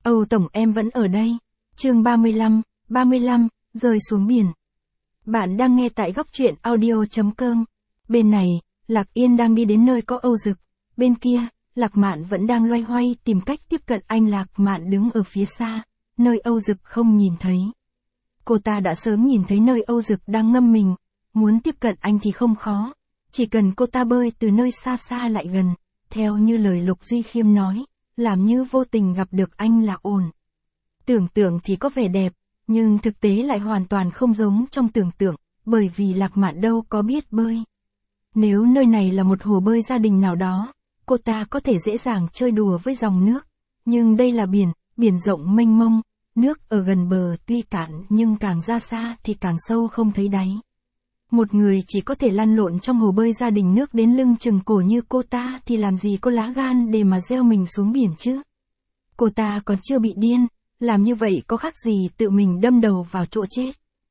Âu Tổng em vẫn ở đây. Chương 35, rơi xuống biển. Bạn đang nghe tại góc truyện audio.com. Bên này, Lạc Yên đang đi đến nơi có Âu Dực. Bên kia, Lạc Mạn vẫn đang loay hoay tìm cách tiếp cận anh. Lạc Mạn đứng ở phía xa, nơi Âu Dực không nhìn thấy. Cô ta đã sớm nhìn thấy nơi Âu Dực đang ngâm mình, muốn tiếp cận anh thì không khó. Chỉ cần cô ta bơi từ nơi xa xa lại gần, theo như lời Lục Duy Khiêm nói, làm như vô tình gặp được anh là ổn. Tưởng tượng thì có vẻ đẹp, nhưng thực tế lại hoàn toàn không giống trong tưởng tượng, bởi vì Lạc Mạn đâu có biết bơi. Nếu nơi này là một hồ bơi gia đình nào đó, cô ta có thể dễ dàng chơi đùa với dòng nước. Nhưng đây là biển, biển rộng mênh mông, nước ở gần bờ tuy cạn nhưng càng ra xa thì càng sâu không thấy đáy. Một người chỉ có thể lăn lộn trong hồ bơi gia đình nước đến lưng chừng cổ như cô ta thì làm gì có lá gan để mà gieo mình xuống biển chứ. Cô ta còn chưa bị điên, làm như vậy có khác gì tự mình đâm đầu vào chỗ chết.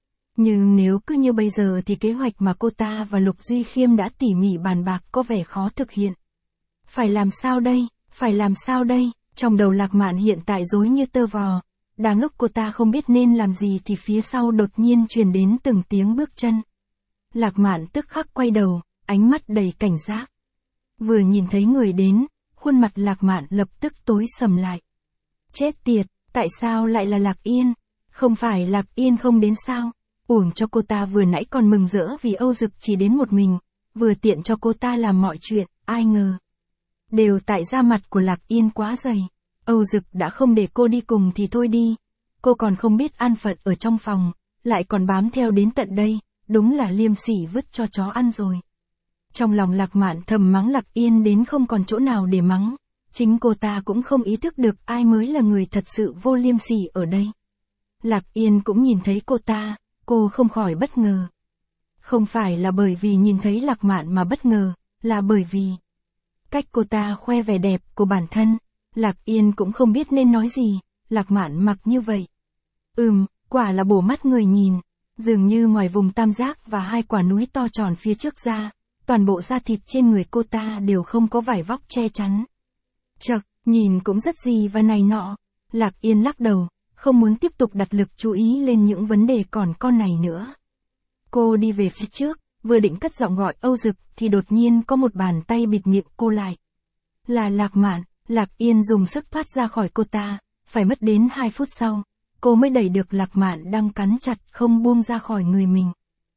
Nhưng nếu cứ như bây giờ thì kế hoạch mà cô ta và Lục Duy Khiêm đã tỉ mỉ bàn bạc có vẻ khó thực hiện. Phải làm sao đây, phải làm sao đây, trong đầu Lạc Mạn hiện tại rối như tơ vò. Đang lúc cô ta không biết nên làm gì thì phía sau đột nhiên truyền đến từng tiếng bước chân. Lạc Mạn tức khắc quay đầu, ánh mắt đầy cảnh giác. Vừa nhìn thấy người đến, khuôn mặt Lạc Mạn lập tức tối sầm lại. Chết tiệt, tại sao lại là Lạc Yên? Không phải Lạc Yên không đến sao? Uổng cho cô ta vừa nãy còn mừng rỡ vì Âu Dực chỉ đến một mình, vừa tiện cho cô ta làm mọi chuyện, ai ngờ. Đều tại da mặt của Lạc Yên quá dày. Âu Dực đã không để cô đi cùng thì thôi đi. Cô còn không biết an phận ở trong phòng, lại còn bám theo đến tận đây, đúng là liêm sỉ vứt cho chó ăn rồi. Trong lòng Lạc Mạn thầm mắng Lạc Yên đến không còn chỗ nào để mắng. Chính cô ta cũng không ý thức được ai mới là người thật sự vô liêm sỉ ở đây. Lạc Yên cũng nhìn thấy cô ta, cô không khỏi bất ngờ. Không phải là bởi vì nhìn thấy Lạc Mạn mà bất ngờ, là bởi vì cách cô ta khoe vẻ đẹp của bản thân. Lạc Yên cũng không biết nên nói gì. Lạc Mạn mặc như vậy, quả là bổ mắt người nhìn. Dường như ngoài vùng tam giác và hai quả núi to tròn phía trước ra, toàn bộ da thịt trên người cô ta đều không có vải vóc che chắn. Chậc, nhìn cũng rất gì và này nọ. Lạc Yên lắc đầu, không muốn tiếp tục đặt lực chú ý lên những vấn đề còn con này nữa. Cô đi về phía trước, vừa định cất giọng gọi Âu Dực thì đột nhiên có một bàn tay bịt miệng cô lại. Là Lạc Mạn. Lạc Yên dùng sức thoát ra khỏi cô ta, phải mất đến 2 phút sau, cô mới đẩy được Lạc Mạn đang cắn chặt không buông ra khỏi người mình.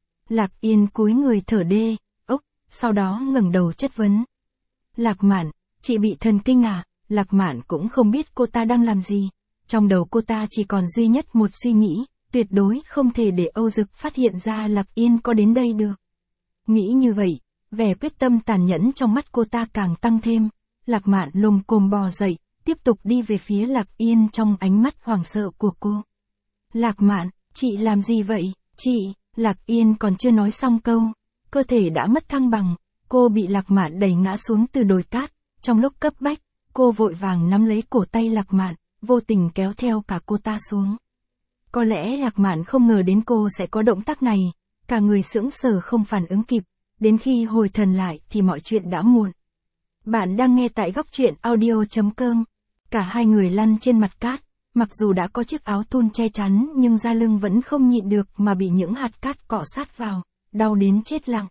Lạc Yên cúi người thở đê, sau đó ngẩng đầu chất vấn. Lạc Mạn, chị bị thần kinh à? Lạc Mạn cũng không biết cô ta đang làm gì. Trong đầu cô ta chỉ còn duy nhất một suy nghĩ, tuyệt đối không thể để Âu Dực phát hiện ra Lạc Yên có đến đây được. Nghĩ như vậy, vẻ quyết tâm tàn nhẫn trong mắt cô ta càng tăng thêm. Lạc Mạn lồm cồm bò dậy, tiếp tục đi về phía Lạc Yên trong ánh mắt hoảng sợ của cô. Lạc Mạn, chị làm gì vậy? Chị, Lạc Yên còn chưa nói xong câu, cơ thể đã mất thăng bằng, cô bị Lạc Mạn đẩy ngã xuống từ đồi cát. Trong lúc cấp bách, cô vội vàng nắm lấy cổ tay Lạc Mạn, vô tình kéo theo cả cô ta xuống. Có lẽ Lạc Mạn không ngờ đến cô sẽ có động tác này, cả người sững sờ không phản ứng kịp, đến khi hồi thần lại thì mọi chuyện đã muộn. Bạn đang nghe tại góc truyện audio.com. Cả hai người lăn trên mặt cát, mặc dù đã có chiếc áo thun che chắn nhưng da lưng vẫn không nhịn được mà bị những hạt cát cọ sát vào, đau đến chết lặng.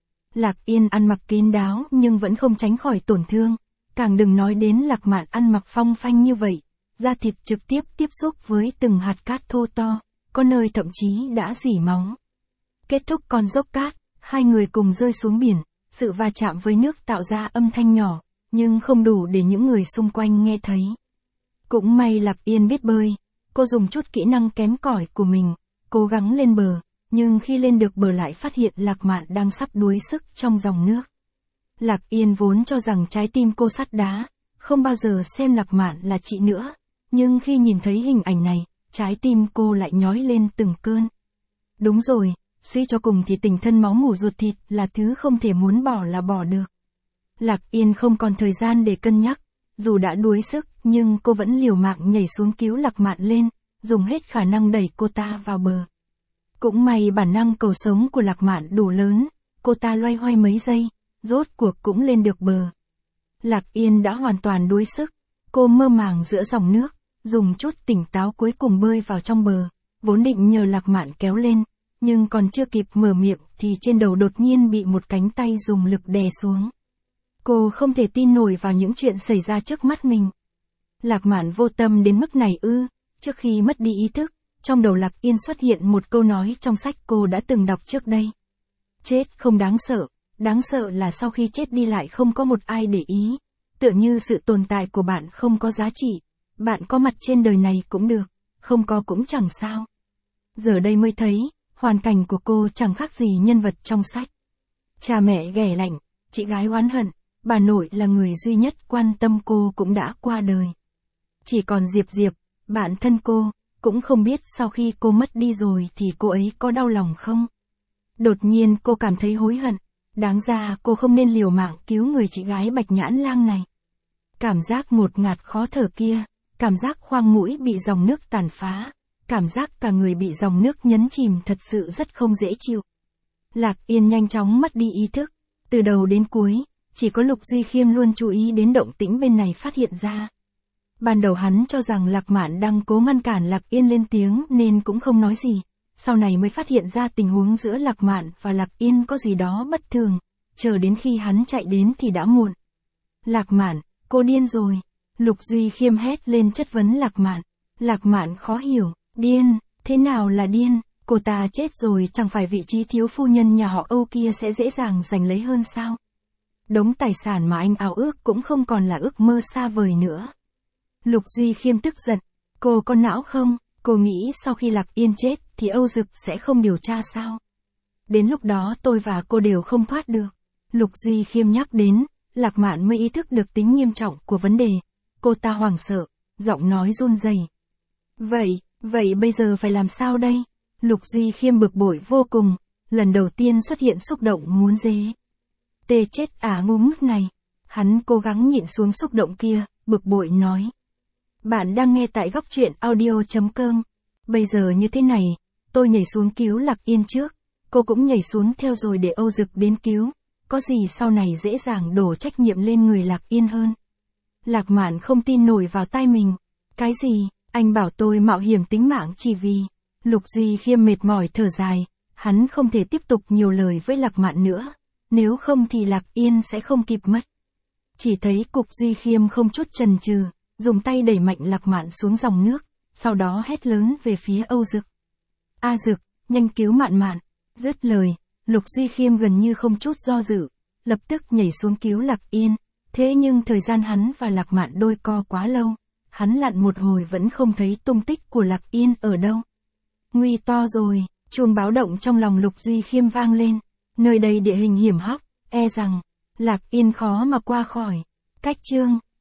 Lạc Yên ăn mặc kín đáo nhưng vẫn không tránh khỏi tổn thương, càng đừng nói đến Lạc Mạn ăn mặc phong phanh như vậy, da thịt trực tiếp tiếp xúc với từng hạt cát thô to, có nơi thậm chí đã rỉ máu. Kết thúc con dốc cát, hai người cùng rơi xuống biển. Sự va chạm với nước tạo ra âm thanh nhỏ, nhưng không đủ để những người xung quanh nghe thấy. Cũng may Lạc Yên biết bơi, cô dùng chút kỹ năng kém cỏi của mình, cố gắng lên bờ, nhưng khi lên được bờ lại phát hiện Lạc Mạn đang sắp đuối sức trong dòng nước. Lạc Yên vốn cho rằng trái tim cô sắt đá, không bao giờ xem Lạc Mạn là chị nữa, nhưng khi nhìn thấy hình ảnh này, trái tim cô lại nhói lên từng cơn. Đúng rồi. Suy cho cùng thì tình thân máu mủ ruột thịt là thứ không thể muốn bỏ là bỏ được. Lạc Yên không còn thời gian để cân nhắc, dù đã đuối sức nhưng cô vẫn liều mạng nhảy xuống cứu Lạc Mạn lên, dùng hết khả năng đẩy cô ta vào bờ. Cũng may bản năng cầu sống của Lạc Mạn đủ lớn, cô ta loay hoay mấy giây, rốt cuộc cũng lên được bờ. Lạc Yên đã hoàn toàn đuối sức, cô mơ màng giữa dòng nước, dùng chút tỉnh táo cuối cùng bơi vào trong bờ, vốn định nhờ Lạc Mạn kéo lên, nhưng còn chưa kịp mở miệng thì trên đầu đột nhiên bị một cánh tay dùng lực đè xuống. Cô không thể tin nổi vào những chuyện xảy ra trước mắt mình. Lạc Mạn vô tâm đến mức này ư? Trước khi mất đi ý thức, trong đầu Lạc Yên xuất hiện một câu nói trong sách cô đã từng đọc trước đây. Chết không đáng sợ là sau khi chết đi lại không có một ai để ý. Tựa như sự tồn tại của bạn không có giá trị. Bạn có mặt trên đời này cũng được, không có cũng chẳng sao. Giờ đây mới thấy, hoàn cảnh của cô chẳng khác gì nhân vật trong sách. Cha mẹ ghẻ lạnh, chị gái oán hận, bà nội là người duy nhất quan tâm cô cũng đã qua đời. Chỉ còn Diệp, bạn thân cô, cũng không biết sau khi cô mất đi rồi thì cô ấy có đau lòng không. Đột nhiên cô cảm thấy hối hận, đáng ra cô không nên liều mạng cứu người chị gái Bạch Nhãn Lang này. Cảm giác ngột ngạt khó thở kia, cảm giác khoang mũi bị dòng nước tàn phá, cảm giác cả người bị dòng nước nhấn chìm thật sự rất không dễ chịu. Lạc Yên nhanh chóng mất đi ý thức, từ đầu đến cuối, chỉ có Lục Duy Khiêm luôn chú ý đến động tĩnh bên này phát hiện ra. Ban đầu hắn cho rằng Lạc Mạn đang cố ngăn cản Lạc Yên lên tiếng nên cũng không nói gì, sau này mới phát hiện ra tình huống giữa Lạc Mạn và Lạc Yên có gì đó bất thường, chờ đến khi hắn chạy đến thì đã muộn. Lạc Mạn, cô điên rồi. Lục Duy Khiêm hét lên chất vấn Lạc Mạn. Lạc Mạn khó hiểu, điên, thế nào là điên, cô ta chết rồi chẳng phải vị trí thiếu phu nhân nhà họ Âu kia sẽ dễ dàng giành lấy hơn sao? Đống tài sản mà anh ao ước cũng không còn là ước mơ xa vời nữa. Lục Duy Khiêm tức giận, cô có não không, cô nghĩ sau khi Lạc Yên chết thì Âu Dực sẽ không điều tra sao? Đến lúc đó tôi và cô đều không thoát được. Lục Duy Khiêm nhắc đến, Lạc Mạn mới ý thức được tính nghiêm trọng của vấn đề. Cô ta hoảng sợ, giọng nói run rẩy. Vậy bây giờ phải làm sao đây? Lục Duy Khiêm bực bội vô cùng, lần đầu tiên xuất hiện xúc động muốn dế. Tê chết ngu ngốc này. Hắn cố gắng nhịn xuống xúc động kia, bực bội nói. Bạn đang nghe tại góc truyện audio.com. Bây giờ như thế này, tôi nhảy xuống cứu Lạc Yên trước, cô cũng nhảy xuống theo rồi để Âu Dực đến cứu. Có gì sau này dễ dàng đổ trách nhiệm lên người Lạc Yên hơn. Lạc Mạn không tin nổi vào tai mình. Cái gì, anh bảo tôi mạo hiểm tính mạng chỉ vì... Lục Duy Khiêm mệt mỏi thở dài, hắn không thể tiếp tục nhiều lời với Lạc Mạn nữa, nếu không thì Lạc Yên sẽ không kịp mất. Chỉ thấy Cục Duy Khiêm không chút chần chừ, dùng tay đẩy mạnh Lạc Mạn xuống dòng nước, sau đó hét lớn về phía Âu Dực. A Dực, nhanh cứu Mạn Mạn. Dứt lời, Lục Duy Khiêm gần như không chút do dự, lập tức nhảy xuống cứu Lạc Yên. Thế nhưng thời gian hắn và Lạc Mạn đôi co quá lâu, hắn lặn một hồi vẫn không thấy tung tích của Lạc Yên ở đâu. Nguy to rồi, chuông báo động trong lòng Lục Duy Khiêm vang lên, nơi đây địa hình hiểm hóc, e rằng Lạc Yên khó mà qua khỏi. Cách chương